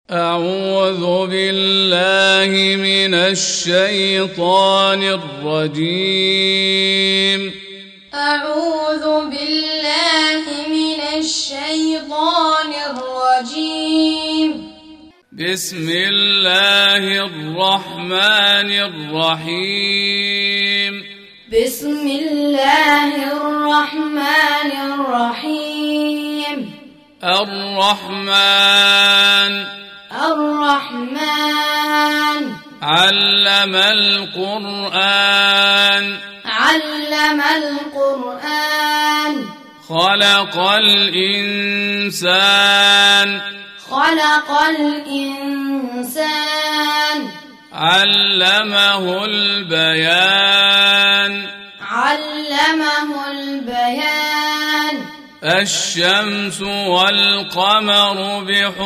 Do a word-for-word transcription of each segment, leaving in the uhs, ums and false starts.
أعوذ بالله من الشيطان الرجيم أعوذ بالله من الشيطان الرجيم بسم الله الرحمن الرحيم بسم الله الرحمن الرحيم الرحمن الرحمن علم القرآن علم القرآن خلق الإنسان خلق الإنسان علمه البيان علمه البيان الشمس والقمر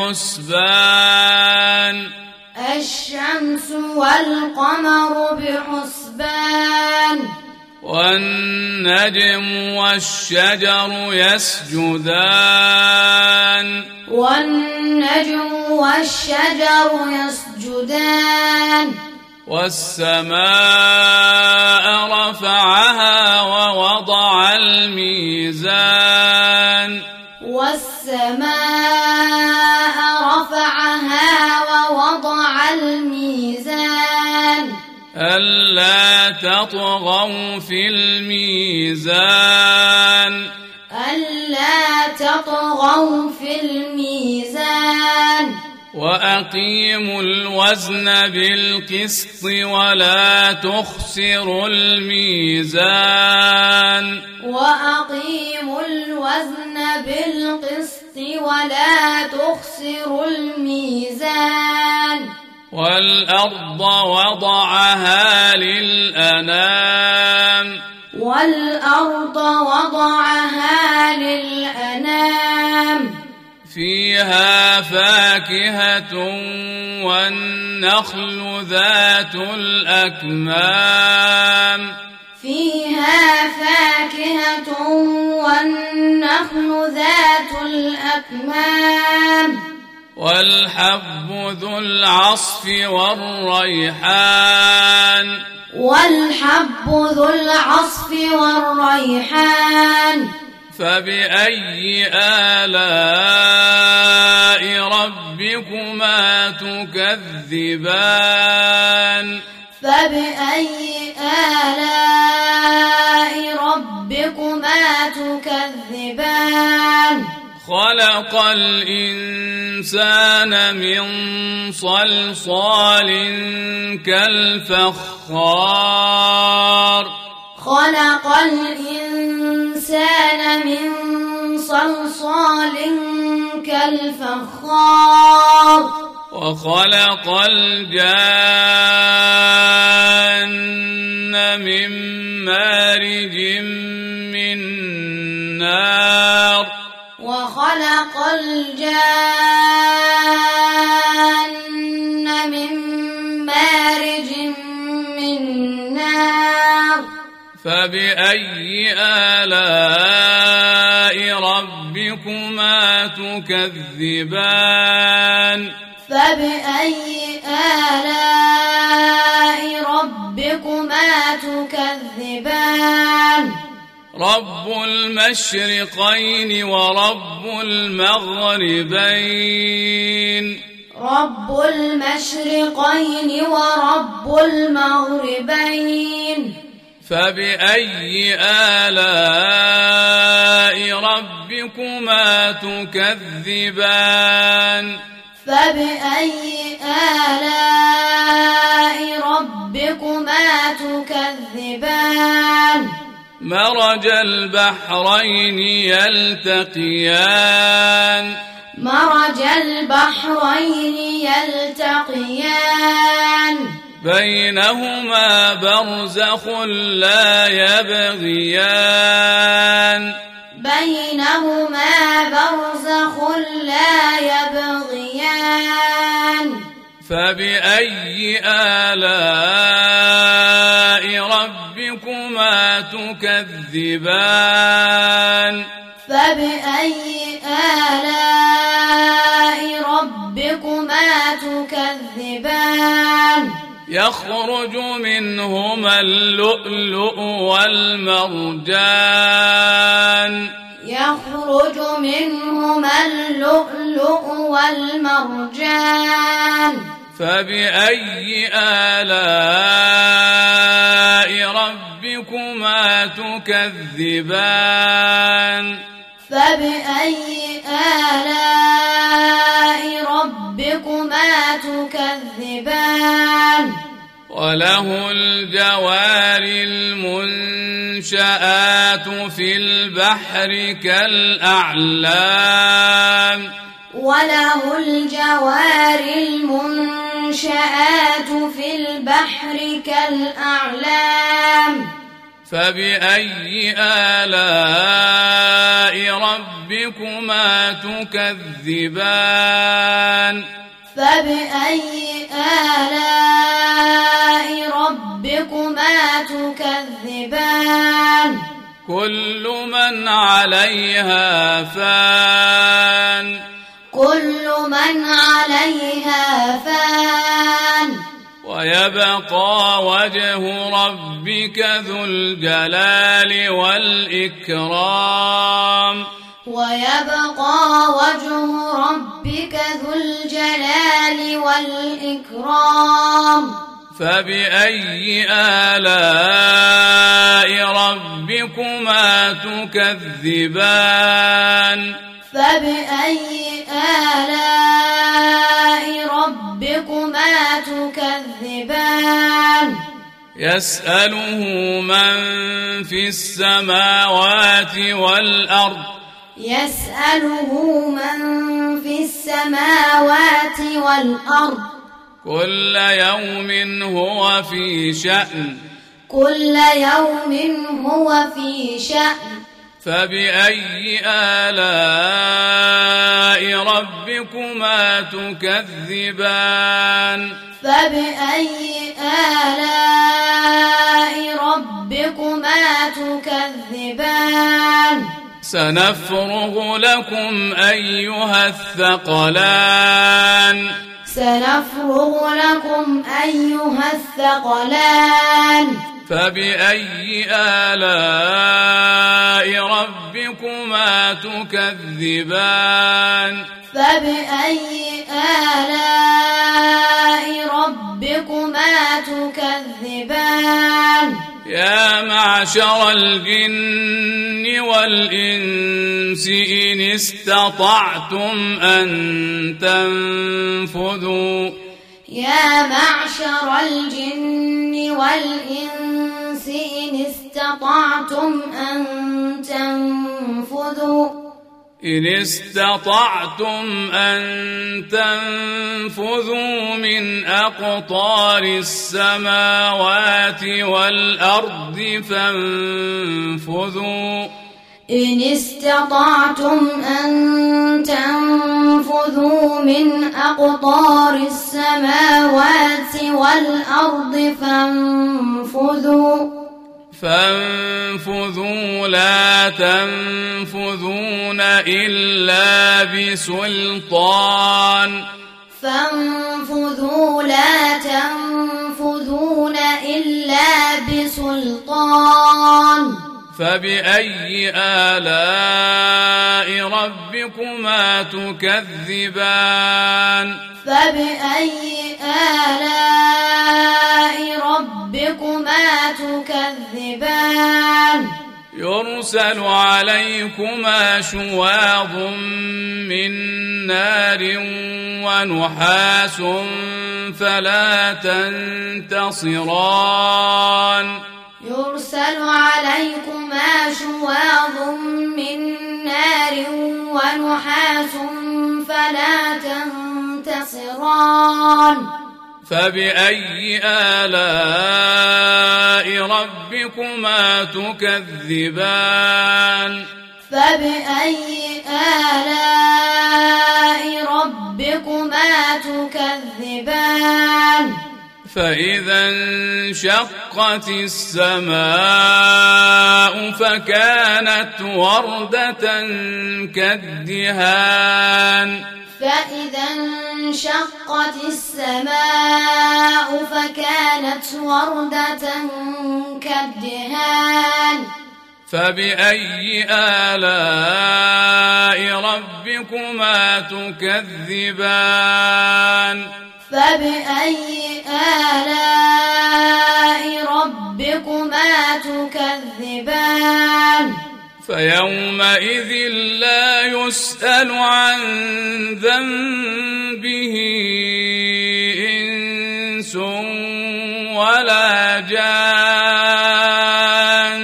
بحسبان الشمس والقمر بحسبان والنجم والشجر يسجدان والنجم والشجر يسجدان والسماء رفعها ووضع الميزان والسماء رفعها ووضع الميزان ألا تطغوا في الميزان ألا تطغوا في الميزان وأقيموا الوزن بالقسط ولا تخسروا الميزان وأقيموا الوزن بالقسط ولا تخسروا الميزان والأرض وضعها للأنام والأرض وضعها للأنام فيها فاكهة والنخل ذات الأكمام فيها فاكهة والنخل ذات الأكمام والحب ذو العصف والريحان والحب ذو العصف والريحان فبأي آلاء ربكما تكذبان فبأي آلاء ربكما تكذبان خلق الإنسان من صلصال كالفخار خلق الإنسان من صلصال كالفخار وخلق الجان من مارج من نار وخلق الجان من مارج من نار فبأي آلاء ربكما تكذبان فبأي آلاء ربكما تكذبان رب المشرقين ورب المغربين رب المشرقين ورب المغربين فبأي آلاء ربكما تكذبان فبأي آلاء ربكما تكذبان مرج البحرين يلتقيان مرج البحرين يلتقيان بينهما برزخ لا يبغيان بينهما برزخ لا يبغيان فبأي آلاء ربكما تكذبان فبأي آلاء ربكما تكذبان يخرج منهما اللؤلؤ والمرجان يخرج منهما اللؤلؤ والمرجان فبأي آلاء ربكما تكذبان فبأي آلاء ربكما تكذبان وله الجوار المنشآت في البحر كالأعلام وله الجوار المنشآت في البحر كالأعلام فبأي آلاء ربكما تكذبان فبأي آلاء ربكما تكذبان كل من عليها فان كل من عليها فان ويبقى وجه ربك ذو الجلال والإكرام ويبقى وجه ربك ذو الجلال والإكرام فبأي آلاء ربكما تكذبان فبأي آلاء ربكما تكذبان يسأله من في السماوات والأرض يسأله من في السماوات والأرض كل يوم هو في شأن كل يوم هو في شأن فبأي آلاء ربكما تكذبان فبأي آلاء ربكما تكذبان سنفرغ لكم أيها الثقلان سنفرغ لكم أيها الثقلان فبأي آلاء ربكما تكذبان فبأي آلاء ربكما تكذبان يا معشر الجن والإنس إن استطعتم أن تنفذوا يا معشر الجن والإنس إن استطعتم أن تنفذوا إن استطعتم أن تنفذوا من أقطار السماوات والأرض فانفذوا إن استطعتم أن تنفذوا من أقطار السماوات والأرض فانفذوا فانفذوا لا تنفذون إلا بسلطان فانفذوا لا تنفذون إلا بسلطان فبأي آلاء ربكما تكذبان فبأي آلاء ربكما تكذبان يرسل عليكما شواظ من نار ونحاس فلا تنتصران يرسل عليكما شواظ من نار ونحاس فلا تنتصران فبأي آلاء ربكما تكذبان فبأي آلاء ربكما تكذبان فإذا انشقت السماء فكانت وردة كالدهان فإذا انشقت السماء فكانت وردة كالدهان فبأي آلاء ربكما تكذبان فبأي آلاء ربكما تكذبان فيومئذ لا يسأل عن ذنبه إنس ولا جان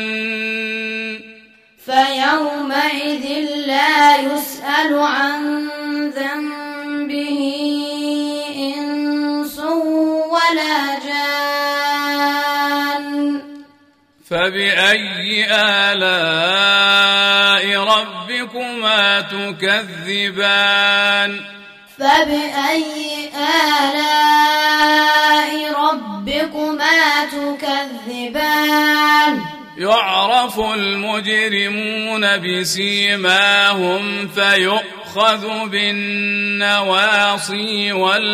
فيومئذ لا يسأل عن ذنبه إنس ولا جان فبأي آلاء ربكما تكذبان فبأي آلاء ربكما تكذبان يعرف المجرمون بسيماهم فيؤخذ بالنواصي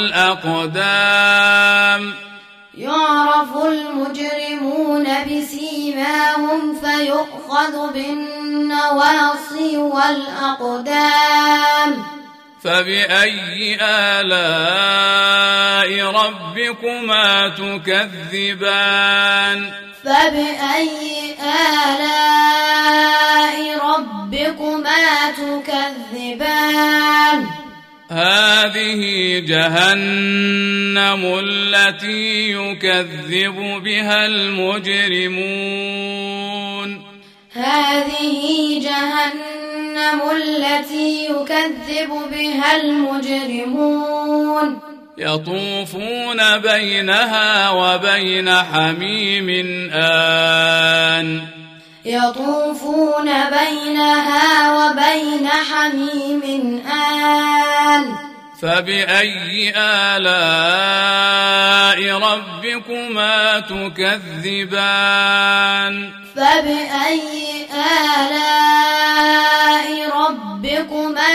والأقدام يعرف المجرمون بسيماهم فيؤخذ بالنواصي والأقدام فبأي آلاء ربكما تكذبان فبأي آلاء ربكما تكذبان هذه جهنم التي يكذب بها المجرمون هذه جهنم التي يكذب بها المجرمون يطوفون بينها وبين حميم آن يطوفون بينها وبين حميم آن فبأي آلاء ربكما تكذبان فبأي آلاء ربكما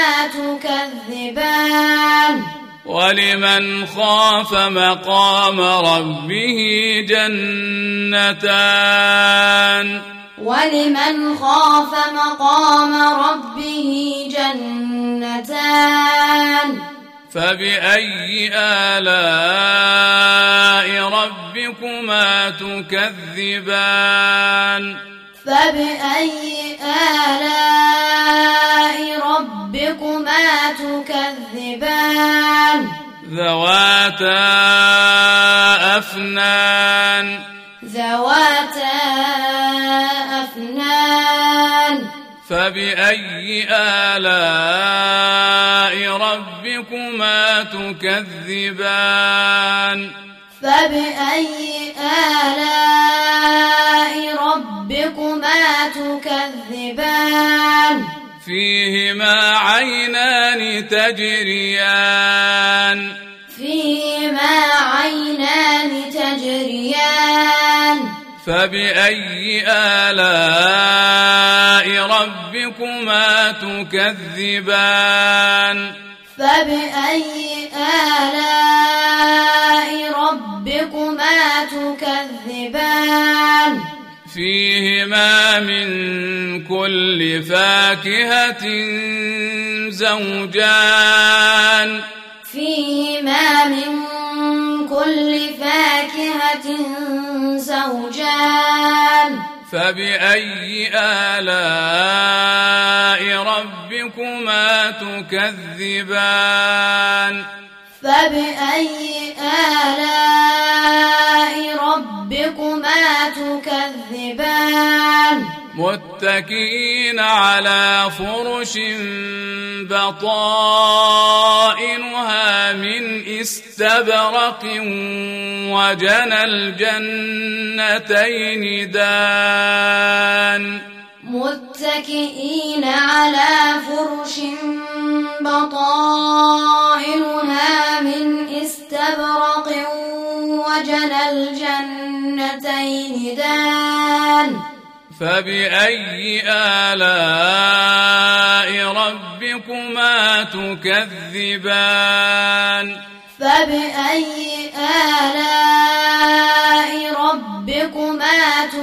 تكذبان ولمن خاف مقام ربه جنتان ولمن خاف مقام ربه جنتان فبأي آلاء ربكما تكذبان فبأي آلاء ربكما تكذبان ذواتا أفنان ذواتا أفنان فبأي آلاء ربكما تكذبان فبأي آلاء ربكما تكذبان فيهما عينان تجريان فيهما عينان تجريان فبأي آلاء ربكما تكذبان فبأي آلاء ربكما تكذبان فيهما من كل فاكهة زوجان فيهما من كل فاكهة زوجان فبأي آلاء ربكما تكذبان فبأي آلاء ربكما تكذبان متكئين على فرش بطائنها من استبرق وجنى الجنتين دان متكئين على فرش بطائنها من استبرق وجنى الجنتين دان فبأي آلاء ربكما تكذبان فبأي آلاء ربكما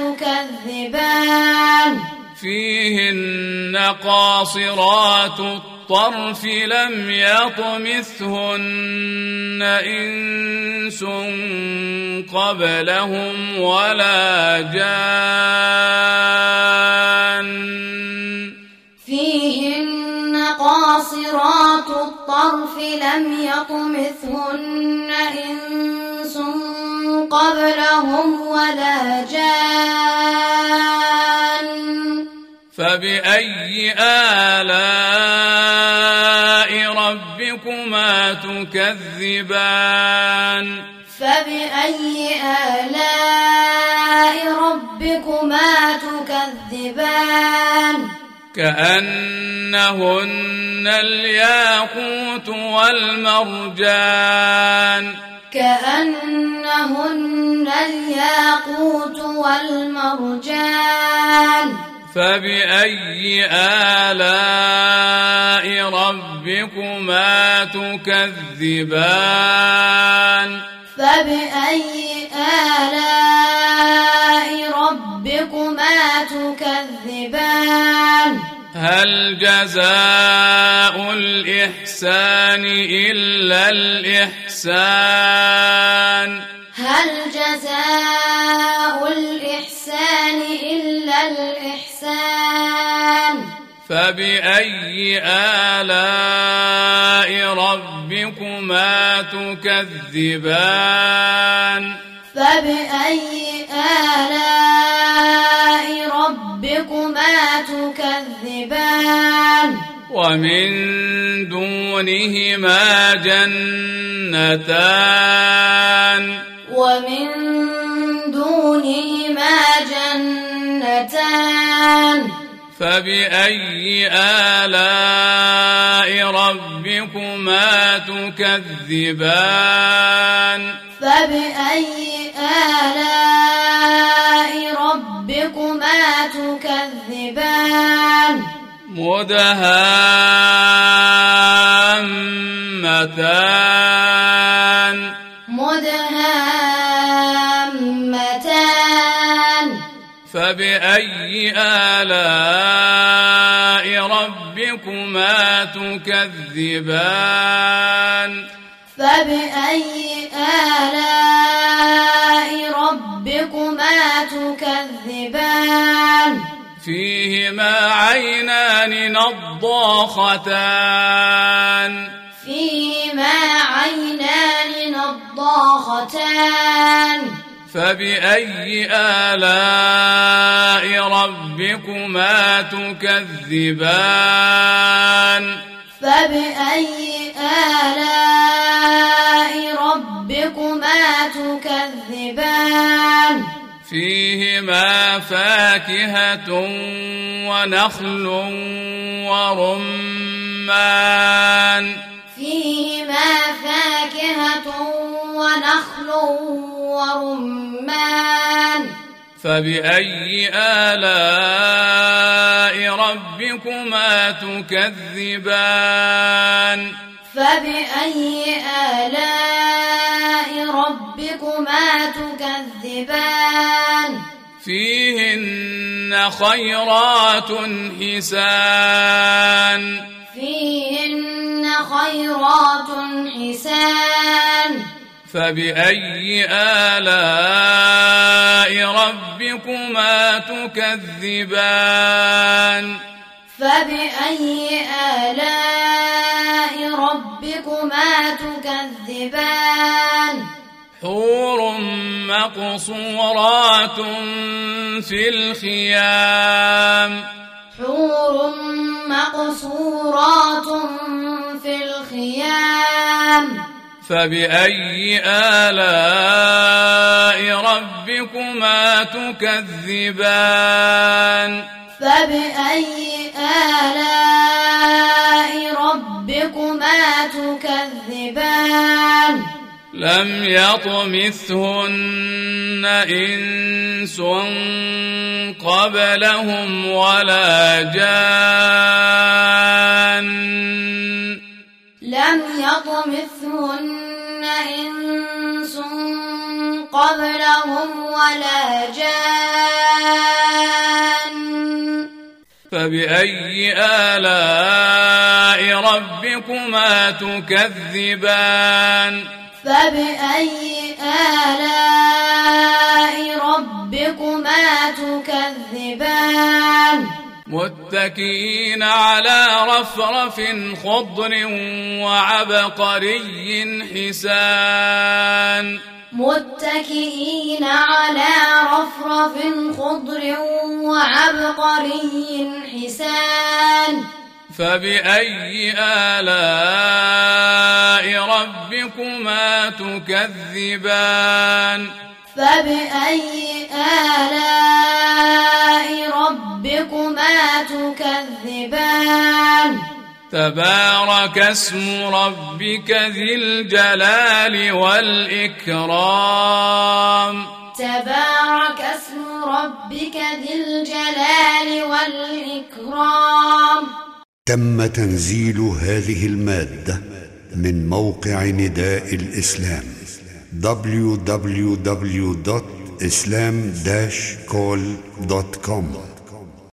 تكذبان فيهن قاصرات الطرف لم يطمثهن إنس قبلهم ولا جان فيهن قاصرات الطرف لم يطمثهن إنس قبلهم ولا جان فبأي آلاء ربكما تكذبان فبأي آلاء ربكما تكذبان كأنهن الياقوت والمرجان كأنهن الياقوت والمرجان فبأي آلاء ربكما تكذبان فبأي آلاء ربكما تكذبان هل جزاء الإحسان إلا الإحسان هل جزاء الإحسان إلا الإحسان فبأي آلاء ربكما تكذبان فبأي آلاء ربكما تكذبان ومن دونهما جنتان ومن دونهما جنتان فبأي آلاء ربكما تكذبان فبأي آلاء ربكما تكذبان مدهامتان مدهامتان فبأي آلاء ربكما تكذبان فبأي آلاء ربكما تكذبان فيهما عينان نضاختان فيهما عينان نضاختان فبأي آلاء ربكما تكذبان فبأي آلاء ربكما تكذبان فيهما فاكهة ونخل ورمان فيهما فاكهة ونخل ورمان فبأي آلاء ربكما تكذبان فبأي آلاء ربكما تكذبان فيهن خيرات حسان فيهن خيرات حسان فبأي آلاء ربكما تكذبان فبأي آلاء ربكما تكذبان حور مقصورات في الخيام حور مقصورات في الخيام فبأي آلاء ربكما تكذبان فبأي آلاء ربكما تكذبان لم يطمثهن إنس قبلهم ولا جان لم يطمثهن إنس قبلهم ولا جان فبأي آلاء ربكما تكذبان فبأي آلاء ربكما تكذبان متكئين على رفرف خضر وعبقري حسان متكئين على رفرف خضر وعبقري حسان فبأي آلاء ربكما تكذبان فبأي آلاء ربكما تكذبان تبارك اسم ربك ذي الجلال والإكرام تبارك اسم ربك ذي الجلال والإكرام. تم تنزيل هذه المادة من موقع نداء الإسلام دبليو دبليو دبليو دوت إسلام داش كول دوت كوم.